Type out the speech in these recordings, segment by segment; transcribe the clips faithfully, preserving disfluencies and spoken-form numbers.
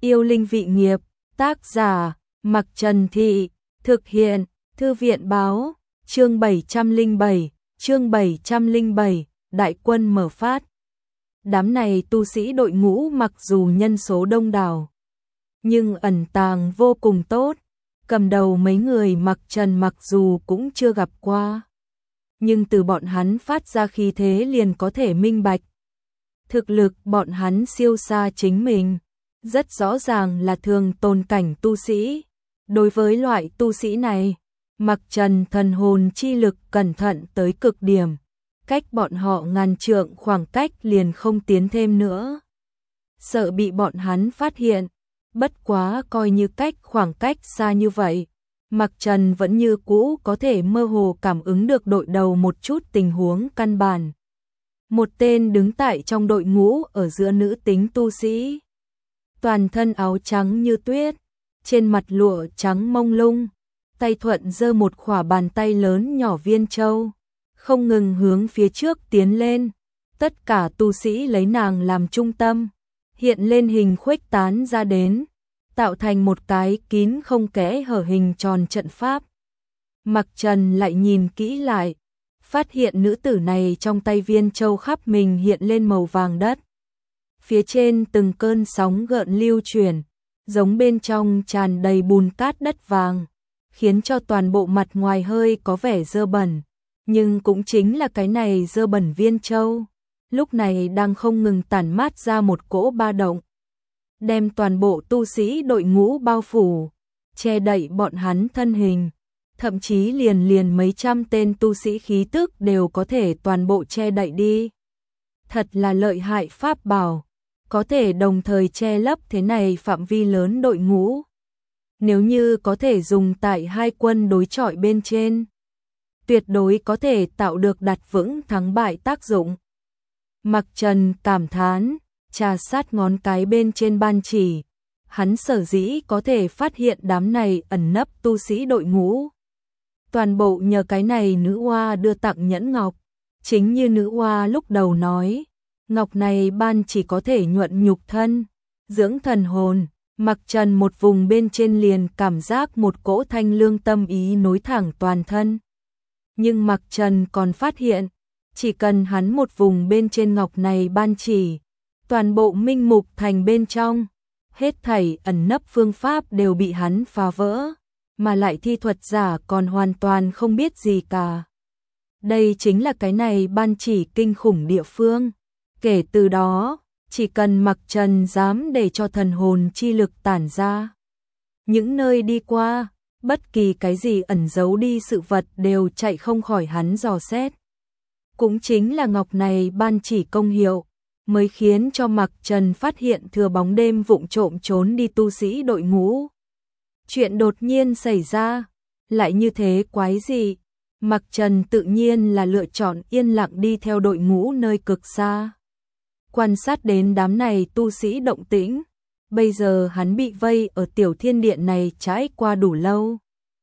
Yêu linh vị nghiệp, tác giả, Mặc Trần Thị, thực hiện, Thư viện báo, chương bảy trăm lẻ bảy, chương bảy trăm lẻ bảy, đại quân mở phát. Đám này tu sĩ đội ngũ mặc dù nhân số đông đảo, nhưng ẩn tàng vô cùng tốt, cầm đầu mấy người Mặc Trần mặc dù cũng chưa gặp qua, nhưng từ bọn hắn phát ra khí thế liền có thể minh bạch. Thực lực bọn hắn siêu xa chính mình, rất rõ ràng là thường tồn cảnh tu sĩ. Đối với loại tu sĩ này, Mặc Trần thần hồn chi lực cẩn thận tới cực điểm, cách bọn họ ngàn trượng khoảng cách liền không tiến thêm nữa. Sợ bị bọn hắn phát hiện, bất quá coi như cách khoảng cách xa như vậy, Mặc Trần vẫn như cũ có thể mơ hồ cảm ứng được đội đầu một chút tình huống căn bản. Một tên đứng tại trong đội ngũ ở giữa nữ tính tu sĩ, toàn thân áo trắng như tuyết, trên mặt lụa trắng mông lung, tay thuận giơ một khỏa bàn tay lớn nhỏ viên châu, không ngừng hướng phía trước tiến lên. Tất cả tu sĩ lấy nàng làm trung tâm, hiện lên hình khuếch tán ra đến, tạo thành một cái kín không kẽ hở hình tròn trận pháp. Mặc Trần lại nhìn kỹ lại, phát hiện nữ tử này trong tay viên châu khắp mình hiện lên màu vàng đất. Phía trên từng cơn sóng gợn lưu chuyển, giống bên trong tràn đầy bùn cát đất vàng, khiến cho toàn bộ mặt ngoài hơi có vẻ dơ bẩn. Nhưng cũng chính là cái này dơ bẩn viên châu, lúc này đang không ngừng tản mát ra một cỗ ba động, đem toàn bộ tu sĩ đội ngũ bao phủ, che đậy bọn hắn thân hình. Thậm chí liền liền mấy trăm tên tu sĩ khí tức đều có thể toàn bộ che đậy đi. Thật là lợi hại pháp bảo, có thể đồng thời che lấp thế này phạm vi lớn đội ngũ. Nếu như có thể dùng tại hai quân đối chọi bên trên, tuyệt đối có thể tạo được đặt vững thắng bại tác dụng. Mặc Trần cảm thán, trà sát ngón cái bên trên ban chỉ, hắn sở dĩ có thể phát hiện đám này ẩn nấp tu sĩ đội ngũ. Toàn bộ nhờ cái này nữ oa đưa tặng nhẫn ngọc, chính như nữ oa lúc đầu nói, ngọc này ban chỉ có thể nhuận nhục thân, dưỡng thần hồn. Mặc Trần một vùng bên trên liền cảm giác một cỗ thanh lương tâm ý nối thẳng toàn thân. Nhưng Mặc Trần còn phát hiện, chỉ cần hắn một vùng bên trên ngọc này ban chỉ, toàn bộ minh mục thành bên trong, hết thảy ẩn nấp phương pháp đều bị hắn phá vỡ, mà lại thi thuật giả còn hoàn toàn không biết gì cả. Đây chính là cái này ban chỉ kinh khủng địa phương. Kể từ đó, chỉ cần Mặc Trần dám để cho thần hồn chi lực tản ra, những nơi đi qua, bất kỳ cái gì ẩn giấu đi sự vật đều chạy không khỏi hắn dò xét. Cũng chính là ngọc này ban chỉ công hiệu, mới khiến cho Mặc Trần phát hiện thừa bóng đêm vụng trộm trốn đi tu sĩ đội ngũ. Chuyện đột nhiên xảy ra, lại như thế quái gì? Mặc Trần tự nhiên là lựa chọn yên lặng đi theo đội ngũ nơi cực xa, quan sát đến đám này tu sĩ động tĩnh. Bây giờ hắn bị vây ở tiểu thiên điện này trải qua đủ lâu,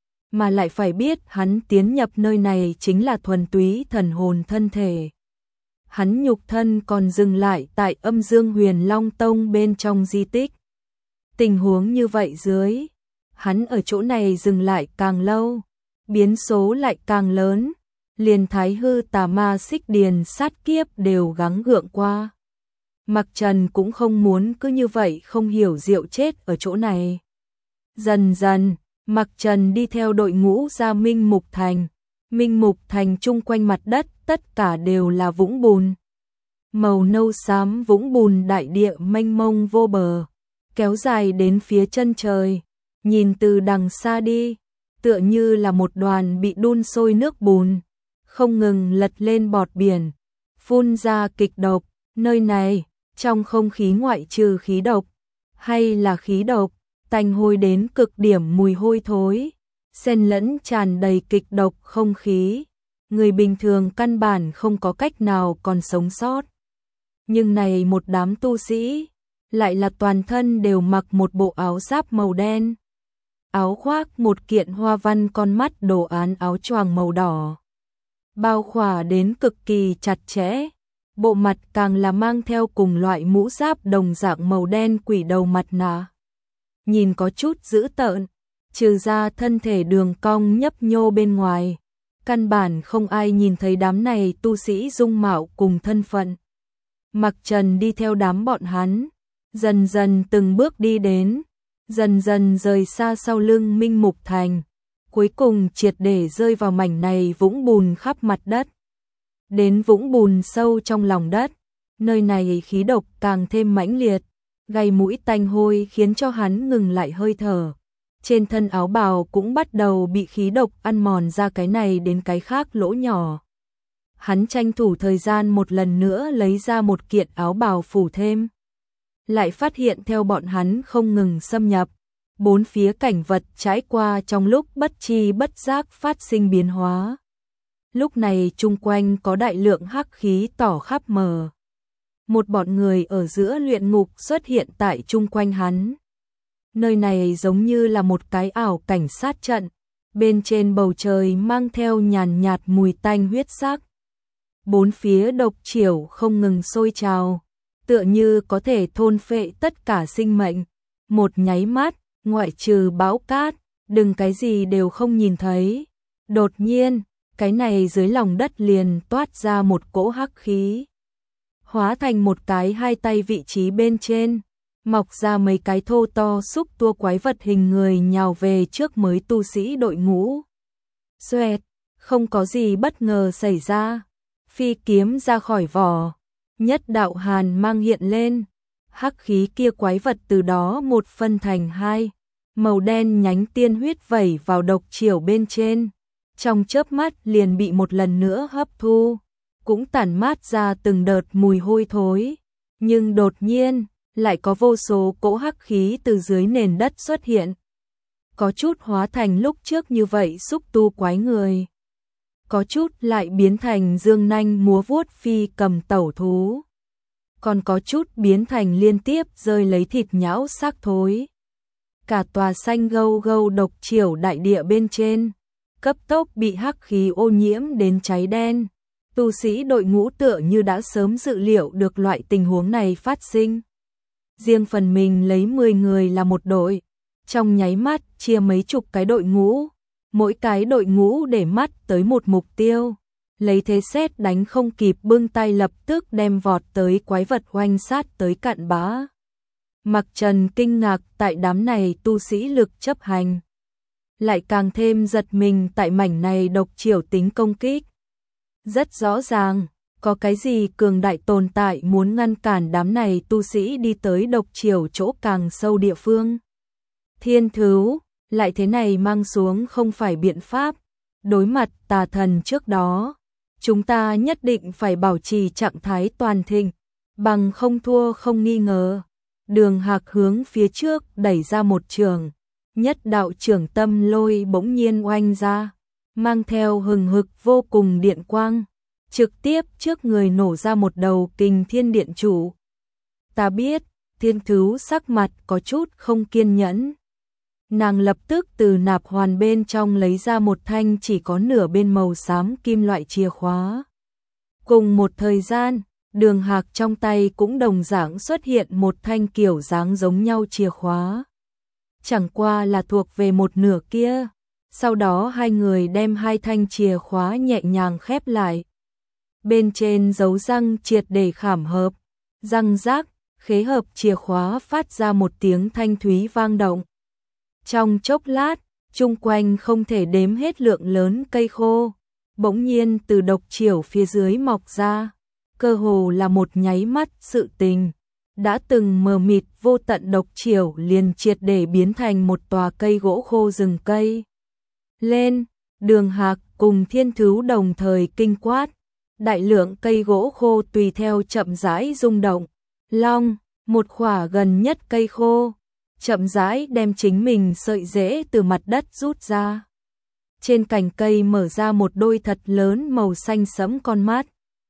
mà lại phải biết hắn tiến nhập nơi này chính là thuần túy thần hồn thân thể. Hắn nhục thân còn dừng lại tại Âm Dương Huyền Long Tông bên trong di tích. Tình huống như vậy dưới, hắn ở chỗ này dừng lại càng lâu, biến số lại càng lớn, liền Thái Hư Tà Ma Xích Điền sát kiếp đều gắng gượng qua. Mặc Trần cũng không muốn cứ như vậy không hiểu diệu chết ở chỗ này. Dần dần, Mặc Trần đi theo đội ngũ ra Minh Mục Thành. Minh Mục Thành chung quanh mặt đất tất cả đều là vũng bùn. Màu nâu xám vũng bùn đại địa mênh mông vô bờ, kéo dài đến phía chân trời. Nhìn từ đằng xa đi, tựa như là một đoàn bị đun sôi nước bùn, không ngừng lật lên bọt biển, phun ra kịch độc. Nơi này, trong không khí ngoại trừ khí độc, hay là khí độc, tanh hôi đến cực điểm mùi hôi thối, xen lẫn tràn đầy kịch độc không khí. Người bình thường căn bản không có cách nào còn sống sót. Nhưng này một đám tu sĩ, lại là toàn thân đều mặc một bộ áo giáp màu đen. Áo khoác một kiện hoa văn con mắt đồ án áo choàng màu đỏ, bao khỏa đến cực kỳ chặt chẽ. Bộ mặt càng là mang theo cùng loại mũ giáp đồng dạng màu đen quỷ đầu mặt nạ. nhìn có chút dữ tợn, trừ ra thân thể đường cong nhấp nhô bên ngoài. Căn bản không ai nhìn thấy đám này tu sĩ dung mạo cùng thân phận. Mặc Trần đi theo đám bọn hắn, dần dần từng bước đi đến, dần dần rời xa sau lưng Minh Mục Thành, cuối cùng triệt để rơi vào mảnh này vũng bùn khắp mặt đất. Đến vũng bùn sâu trong lòng đất, nơi này khí độc càng thêm mãnh liệt, gây mũi tanh hôi khiến cho hắn ngừng lại hơi thở. Trên thân áo bào cũng bắt đầu bị khí độc ăn mòn ra cái này đến cái khác lỗ nhỏ. Hắn tranh thủ thời gian một lần nữa lấy ra một kiện áo bào phủ thêm. Lại phát hiện theo bọn hắn không ngừng xâm nhập, bốn phía cảnh vật trải qua trong lúc bất chi bất giác phát sinh biến hóa. Lúc này chung quanh có đại lượng hắc khí tỏ khắp mờ. Một bọn người ở giữa luyện ngục xuất hiện tại chung quanh hắn. Nơi này giống như là một cái ảo cảnh sát trận, bên trên bầu trời mang theo nhàn nhạt mùi tanh huyết sắc. Bốn phía độc triểu không ngừng sôi trào, tựa như có thể thôn phệ tất cả sinh mệnh. Một nháy mắt, ngoại trừ bão cát, đừng cái gì đều không nhìn thấy. Đột nhiên, cái này dưới lòng đất liền toát ra một cỗ hắc khí. Hóa thành một cái hai tay vị trí bên trên, mọc ra mấy cái thô to xúc tua quái vật hình người nhào về trước mới tu sĩ đội ngũ. Xoẹt, không có gì bất ngờ xảy ra. Phi kiếm ra khỏi vỏ, nhất đạo hàn mang hiện lên, hắc khí kia quái vật từ đó một phân thành hai, màu đen nhánh tiên huyết vẩy vào độc triểu bên trên, trong chớp mắt liền bị một lần nữa hấp thu, cũng tản mát ra từng đợt mùi hôi thối, nhưng đột nhiên lại có vô số cỗ hắc khí từ dưới nền đất xuất hiện, có chút hóa thành lúc trước như vậy xúc tu quái người. Có chút lại biến thành dương nanh múa vuốt phi cầm tẩu thú. Còn có chút biến thành liên tiếp rơi lấy thịt nhão xác thối. Cả tòa xanh gâu gâu độc triểu đại địa bên trên, cấp tốc bị hắc khí ô nhiễm đến cháy đen. Tu sĩ đội ngũ tựa như đã sớm dự liệu được loại tình huống này phát sinh. Riêng phần mình lấy mười người là một đội, trong nháy mắt chia mấy chục cái đội ngũ. Mỗi cái đội ngũ để mắt tới một mục tiêu, lấy thế xét đánh không kịp bưng tay lập tức đem vọt tới quái vật oanh sát tới cạn bã. Mặc Trần kinh ngạc tại đám này tu sĩ lực chấp hành, lại càng thêm giật mình tại mảnh này độc triểu tính công kích. Rất rõ ràng, có cái gì cường đại tồn tại muốn ngăn cản đám này tu sĩ đi tới độc triểu chỗ càng sâu địa phương. Thiên Thứu lại thế này mang xuống không phải biện pháp, đối mặt tà thần trước đó, chúng ta nhất định phải bảo trì trạng thái toàn thịnh, bằng không thua không nghi ngờ. Đường Hạc hướng phía trước đẩy ra một trường, nhất đạo trưởng tâm lôi bỗng nhiên oanh ra, mang theo hừng hực vô cùng điện quang, trực tiếp trước người nổ ra một đầu kình thiên điện chủ. Ta biết, Thiên Thứu sắc mặt có chút không kiên nhẫn. Nàng lập tức từ nạp hoàn bên trong lấy ra một thanh chỉ có nửa bên màu xám kim loại chìa khóa. Cùng một thời gian, Đường Hạc trong tay cũng đồng dạng xuất hiện một thanh kiểu dáng giống nhau chìa khóa. Chẳng qua là thuộc về một nửa kia. Sau đó hai người đem hai thanh chìa khóa nhẹ nhàng khép lại. Bên trên dấu răng triệt để khảm hợp, răng rác, khế hợp chìa khóa phát ra một tiếng thanh thúy vang động. Trong chốc lát, chung quanh không thể đếm hết lượng lớn cây khô, bỗng nhiên từ độc triểu phía dưới mọc ra, cơ hồ là một nháy mắt sự tình. Đã từng mờ mịt vô tận độc triểu liền triệt để biến thành một tòa cây gỗ khô rừng cây. Lên, Đường Hạc cùng Thiên Thứu đồng thời kinh quát, đại lượng cây gỗ khô tùy theo chậm rãi rung động. Long, một khỏa gần nhất cây khô, chậm rãi đem chính mình sợi rễ từ mặt đất rút ra. Trên cành cây mở ra một đôi thật lớn màu xanh sẫm con mắt.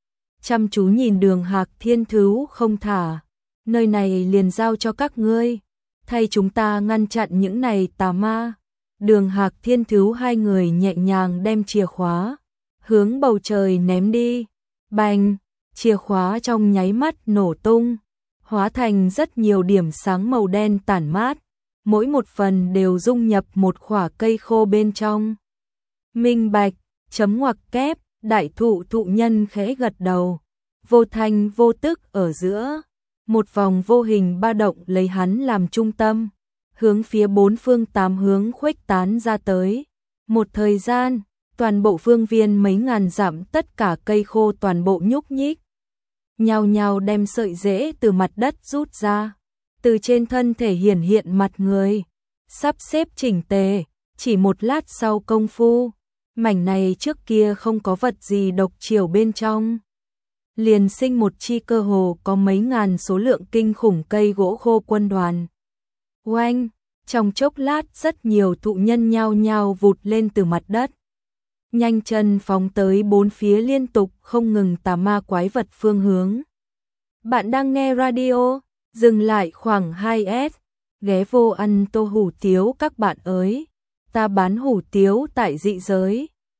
Chăm chú nhìn Đường Hạc Thiên Thứu không thả, nơi này liền giao cho các ngươi, thay chúng ta ngăn chặn những này tà ma. Đường Hạc Thiên Thứu hai người nhẹ nhàng đem chìa khóa hướng bầu trời ném đi. Bành, chìa khóa trong nháy mắt nổ tung, hóa thành rất nhiều điểm sáng màu đen tản mát. mỗi một phần đều dung nhập một khỏa cây khô bên trong. Minh bạch, chấm ngoặc kép, đại thụ thụ nhân khẽ gật đầu, vô thanh vô tức ở giữa, một vòng vô hình ba động lấy hắn làm trung tâm, hướng phía bốn phương tám hướng khuếch tán ra tới. Một thời gian, toàn bộ phương viên mấy ngàn dặm tất cả cây khô toàn bộ nhúc nhích, nhao nhao đem sợi rễ từ mặt đất rút ra, từ trên thân thể hiển hiện mặt người, sắp xếp chỉnh tề, chỉ một lát sau công phu, mảnh này trước kia không có vật gì độc chiều bên trong, liền sinh một chi cơ hồ có mấy ngàn số lượng kinh khủng cây gỗ khô quân đoàn. Oanh, trong chốc lát rất nhiều thụ nhân nhao nhao vụt lên từ mặt đất, nhanh chân phóng tới bốn phía liên tục không ngừng tà ma quái vật phương hướng. Bạn đang nghe radio, dừng lại khoảng hai S, ghé vô ăn tô hủ tiếu các bạn ơi, ta bán hủ tiếu tại dị giới.